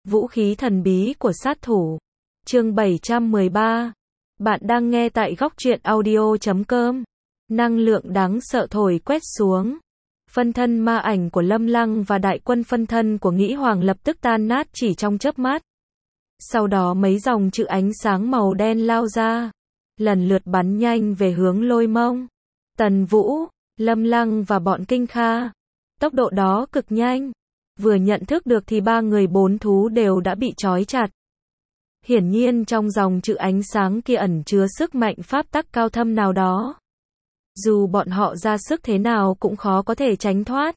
Vũ khí thần bí của sát thủ. Chương 713. Bạn đang nghe tại góc truyện audio.com. Năng lượng đáng sợ thổi quét xuống. Phân thân ma ảnh của Lâm Lăng và đại quân phân thân của Nghĩ Hoàng lập tức tan nát chỉ trong chớp mắt. Sau đó mấy dòng chữ ánh sáng màu đen lao ra, lần lượt bắn nhanh về hướng Lôi Mông, Tần Vũ, Lâm Lăng và bọn Kinh Kha. Tốc độ đó cực nhanh. Vừa nhận thức được thì ba người bốn thú đều đã bị trói chặt. Hiển nhiên trong dòng chữ ánh sáng kia ẩn chứa sức mạnh pháp tắc cao thâm nào đó. Dù bọn họ ra sức thế nào cũng khó có thể tránh thoát.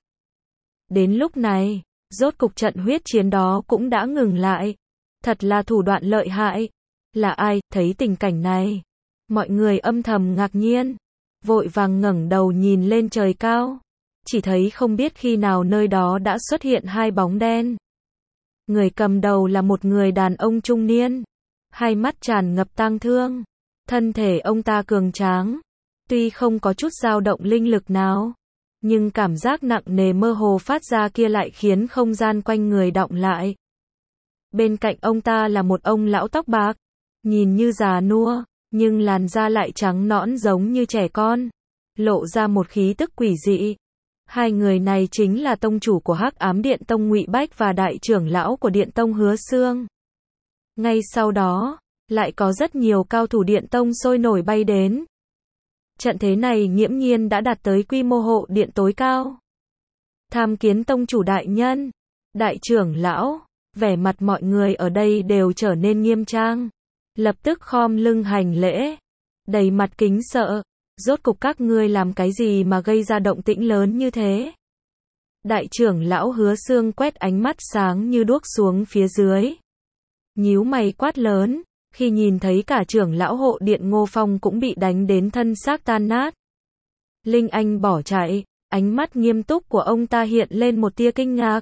Đến lúc này, rốt cục trận huyết chiến đó cũng đã ngừng lại. Thật là thủ đoạn lợi hại. Là ai thấy tình cảnh này? Mọi người âm thầm ngạc nhiên, vội vàng ngẩng đầu nhìn lên trời cao. Chỉ thấy không biết khi nào nơi đó đã xuất hiện hai bóng đen. Người cầm đầu là một người đàn ông trung niên, hai mắt tràn ngập tang thương. Thân thể ông ta cường tráng, tuy không có chút dao động linh lực nào, nhưng cảm giác nặng nề mơ hồ phát ra kia lại khiến không gian quanh người đọng lại. Bên cạnh ông ta là một ông lão tóc bạc, nhìn như già nua, nhưng làn da lại trắng nõn giống như trẻ con, lộ ra một khí tức quỷ dị. Hai người này chính là tông chủ của Hắc Ám Điện Tông Ngụy Bách và đại trưởng lão của Điện Tông Hứa Xương. Ngay sau đó, lại có rất nhiều cao thủ Điện Tông sôi nổi bay đến. Trận thế này nghiễm nhiên đã đạt tới quy mô hộ điện tối cao. Tham kiến tông chủ đại nhân, đại trưởng lão, vẻ mặt mọi người ở đây đều trở nên nghiêm trang, lập tức khom lưng hành lễ, đầy mặt kính sợ. Rốt cục các ngươi làm cái gì mà gây ra động tĩnh lớn như thế? Đại trưởng lão Hứa Xương quét ánh mắt sáng như đuốc xuống phía dưới, nhíu mày quát lớn, khi nhìn thấy cả trưởng lão hộ điện Ngô Phong cũng bị đánh đến thân xác tan nát. Linh Anh bỏ chạy, ánh mắt nghiêm túc của ông ta hiện lên một tia kinh ngạc.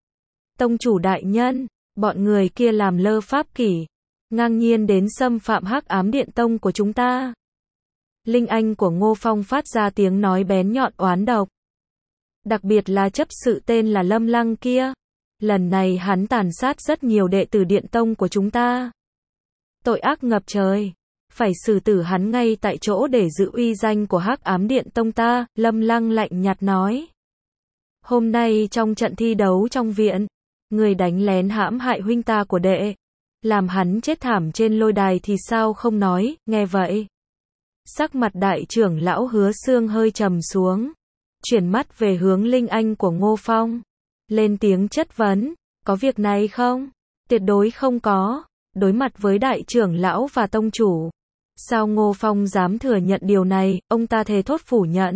Tông chủ đại nhân, bọn người kia làm lơ pháp kỷ, ngang nhiên đến xâm phạm Hắc Ám Điện Tông của chúng ta. Linh Anh của Ngô Phong phát ra tiếng nói bén nhọn oán độc. Đặc biệt là chấp sự tên là Lâm Lăng kia. Lần này hắn tàn sát rất nhiều đệ tử Điện Tông của chúng ta. Tội ác ngập trời. Phải xử tử hắn ngay tại chỗ để giữ uy danh của Hắc Ám Điện Tông ta, Lâm Lăng lạnh nhạt nói. Hôm nay trong trận thi đấu trong viện, người đánh lén hãm hại huynh ta của đệ, làm hắn chết thảm trên lôi đài thì sao không nói, nghe vậy. Sắc mặt đại trưởng lão Hứa Xương hơi trầm xuống, chuyển mắt về hướng Linh Anh của Ngô Phong, lên tiếng chất vấn, có việc này không? Tuyệt đối không có. Đối mặt với đại trưởng lão và tông chủ, sao Ngô Phong dám thừa nhận điều này, ông ta thề thốt phủ nhận.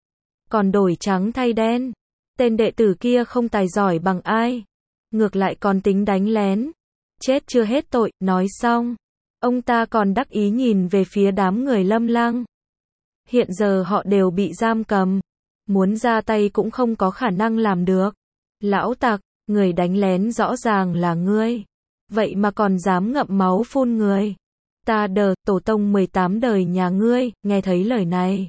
Còn đổi trắng thay đen, tên đệ tử kia không tài giỏi bằng ai, ngược lại còn tính đánh lén, chết chưa hết tội. Nói xong, ông ta còn đắc ý nhìn về phía đám người Lâm Lăng. Hiện giờ họ đều bị giam cầm, muốn ra tay cũng không có khả năng làm được. Lão tặc, người đánh lén rõ ràng là ngươi, vậy mà còn dám ngậm máu phun người. Ta đờ, tổ tông 18 đời nhà ngươi. Nghe thấy lời này,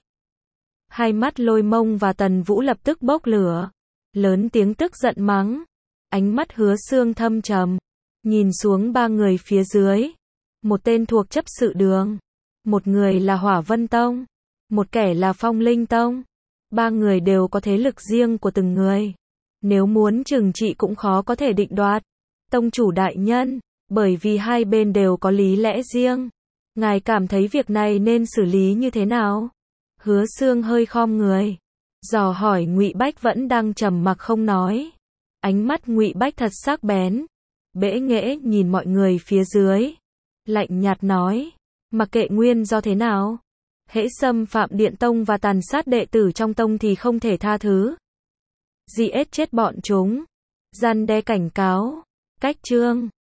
hai mắt Lôi Mông và Tần Vũ lập tức bốc lửa, lớn tiếng tức giận mắng. Ánh mắt Hứa Xương thâm trầm, nhìn xuống ba người phía dưới. Một tên thuộc chấp sự đường, một người là Hỏa Vân Tông, một kẻ là Phong Linh Tông. Ba người đều có thế lực riêng của từng người, nếu muốn trừng trị cũng khó có thể định đoạt. Tông chủ đại nhân, bởi vì hai bên đều có lý lẽ riêng, ngài cảm thấy việc này nên xử lý như thế nào? Hứa Xương hơi khom người, dò hỏi Ngụy Bách vẫn đang trầm mặc không nói. Ánh mắt Ngụy Bách thật sắc bén, bẽ nghễ nhìn mọi người phía dưới, lạnh nhạt nói, mặc kệ nguyên do thế nào, hễ xâm phạm Điện Tông và tàn sát đệ tử trong tông thì không thể tha thứ. Giết chết bọn chúng, răn đe cảnh cáo. Cách chương